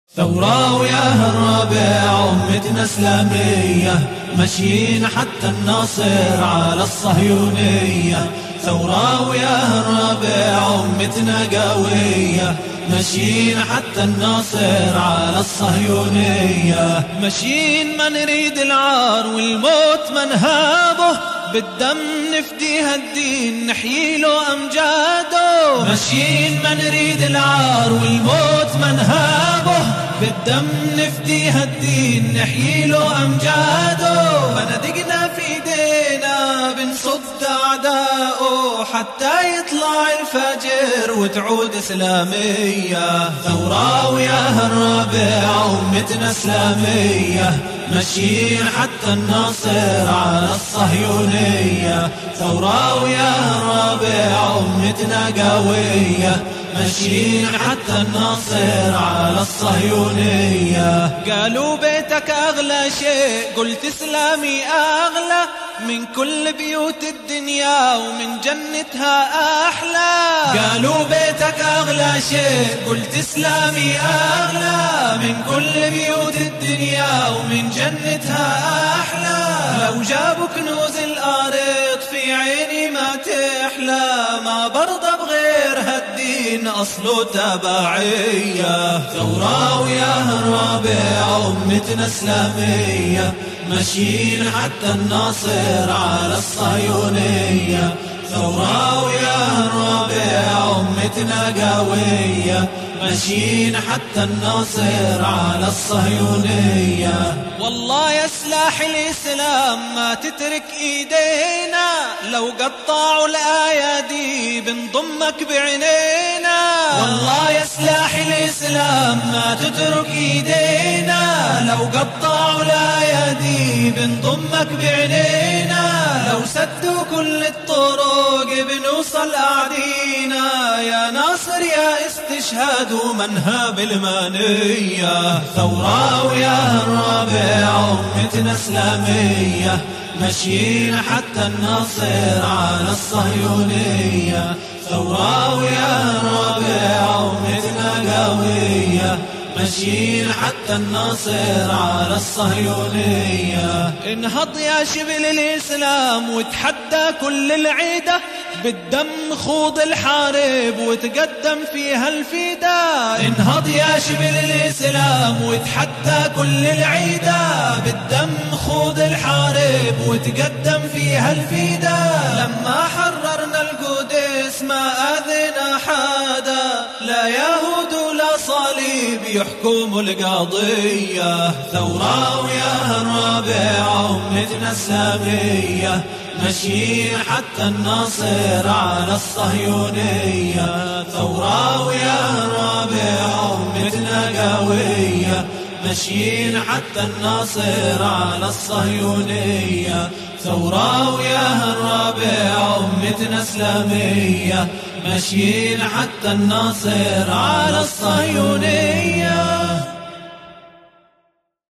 ثورة وياها الرابع أمتنا إسلامية، ماشيين حتى الناصر على الصهيونية. ثورة وياها الرابع أمتنا قوية، ماشيين حتى الناصر على الصهيونية. ماشيين ما نريد العار والموت ما نهابه، بالدم نفدي هالدين نحيي له أمجاده. ماشيين ما نريد العار والموت ما نهابه، بالدم نفدي هالدين نحيي له أمجاده. بندقنا في ايدينا بنصد أعداؤه حتى يطلع الفجر وتعود إسلامية. ثورة وياها الرابع أمتنا إسلامية، ماشيين حتى الناصر على الصهيونية. ثورة وياها الرابع أمتنا قوية، ماشيين حتى الناصر على الصهيونية. قالوا بيتك أغلى شيء، قلت إسلامي أغلى من كل بيوت الدنيا ومن جنتها أحلى. قالوا بيتك أغلى شيء، قلت إسلامي أغلى من كل بيوت الدنيا ومن جنتها أحلى. لو جابوا كنوز الأرض في عيني ما تحلى، ما برضى بغير هالدين أصله تبعية. ثورة وياها الرابع أمتنا إسلامية، ماشيين حتى الناصر على الصهيونية. ثورة وياها الرابع أمتنا قوية، ماشيين حتى الناصر على الصهيونية. والله يا سلاح الإسلام ما تترك إيدينا، لو قطعوا الأيادي بنضمك بعينينا. والله يا سلاح الإسلام ما تترك إيدينا، لو قطعوا الأيادي بنضمك بعينينا. لو سدوا كل الطرق بنوصل أعدينا، يا ناصر يا استشهاد ومنهاب المانية. ثورة وياها الرابع أمتنا إسلامية، ماشيين حتى الناصر على الصهيونية. ثورة وياها الرابع أمتنا قوية، ماشيين حتى الناصر على الصهيونية. انهض يا شبل الإسلام وتحدى كل العيدة، بالدم خوض الحارب وتقدم فيها الفداء. انهض يا شبل الإسلام وتحدى كل العيدة، بالدم خوض الحارب وتقدم فيها الفداء. لما حررنا القدس ما أذنا حدا، لا يهود ولا صليب يحكموا القضية. ثورة وياها الرابع أمتنا إسلامية، ماشيين حتى الناصر على الصهيونية. ثورة وياها الرابع أمتنا قوية، ماشيين حتى الناصر على الصهيونية. ثورة وياها الرابع أمتنا إسلامية، ماشيين حتى الناصر على الصهيونية.